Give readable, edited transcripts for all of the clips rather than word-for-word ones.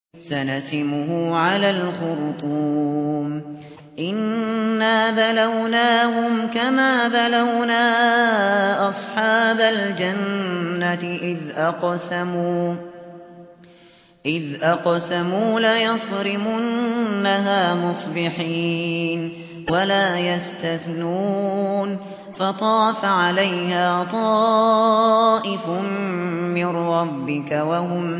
سنسمه على الخرطوم إنا بلوناهم كما بلونا أصحاب الجنة إذ أقسموا ليصرمنها مصبحين ولا يستثنون فطاف عليها طائف من ربك وهم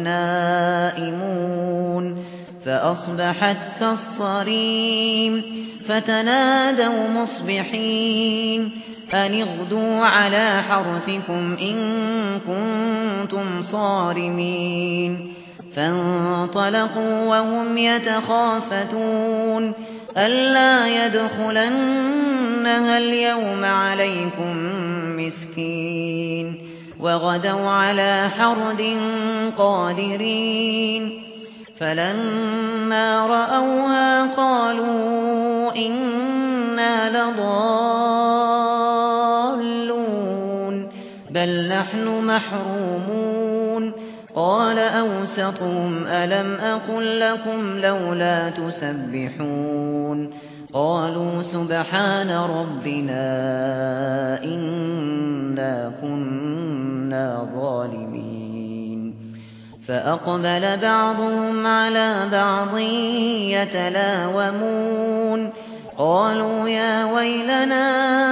نائمون فأصبحت كالصريم فتنادوا مصبحين أن اغدوا على حرثكم إن كنتم صارمين فانطلقوا وهم يتخافتون ألا يدخلنها اليوم عليكم مسكين وغدوا على حرد قادرين فلما رأوها قالوا إنا لضالون بل نحن محرومون قال أوسطهم ألم أقل لكم لولا تسبحون قالوا سبحان ربنا إنا كنا ظالمين فأقبل بعضهم على بعض يتلاومون قالوا يا ويلنا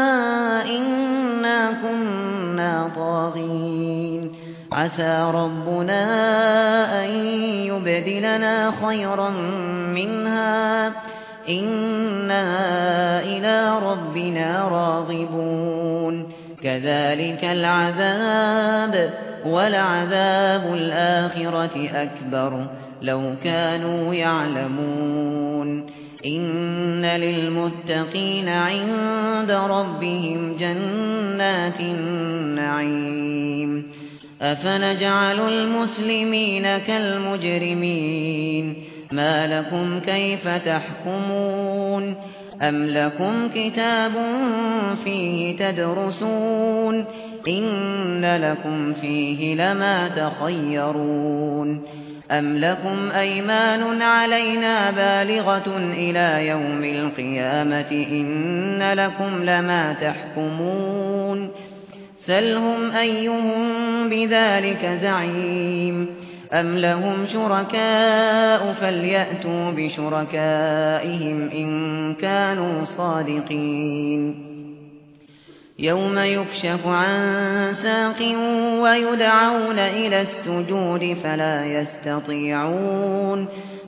إنا كنا طاغين عسى ربنا أن يبدلنا خيرا منها إنا إلى ربنا راغبون كذلك العذاب ولعذاب الآخرة أكبر لو كانوا يعلمون إن للمتقين عند ربهم جنات النعيم أفنجعل المسلمين كالمجرمين ما لكم كيف تحكمون أم لكم كتاب فيه تدرسون إن لكم فيه لما تخيرون أم لكم أيمان علينا بالغة إلى يوم القيامة إن لكم لما تحكمون سلهم أيهم بذلك زعيم أم لهم شركاء فليأتوا بشركائهم إن كانوا صادقين يوم يكشف عن ساق ويدعون إلى السجود فلا يستطيعون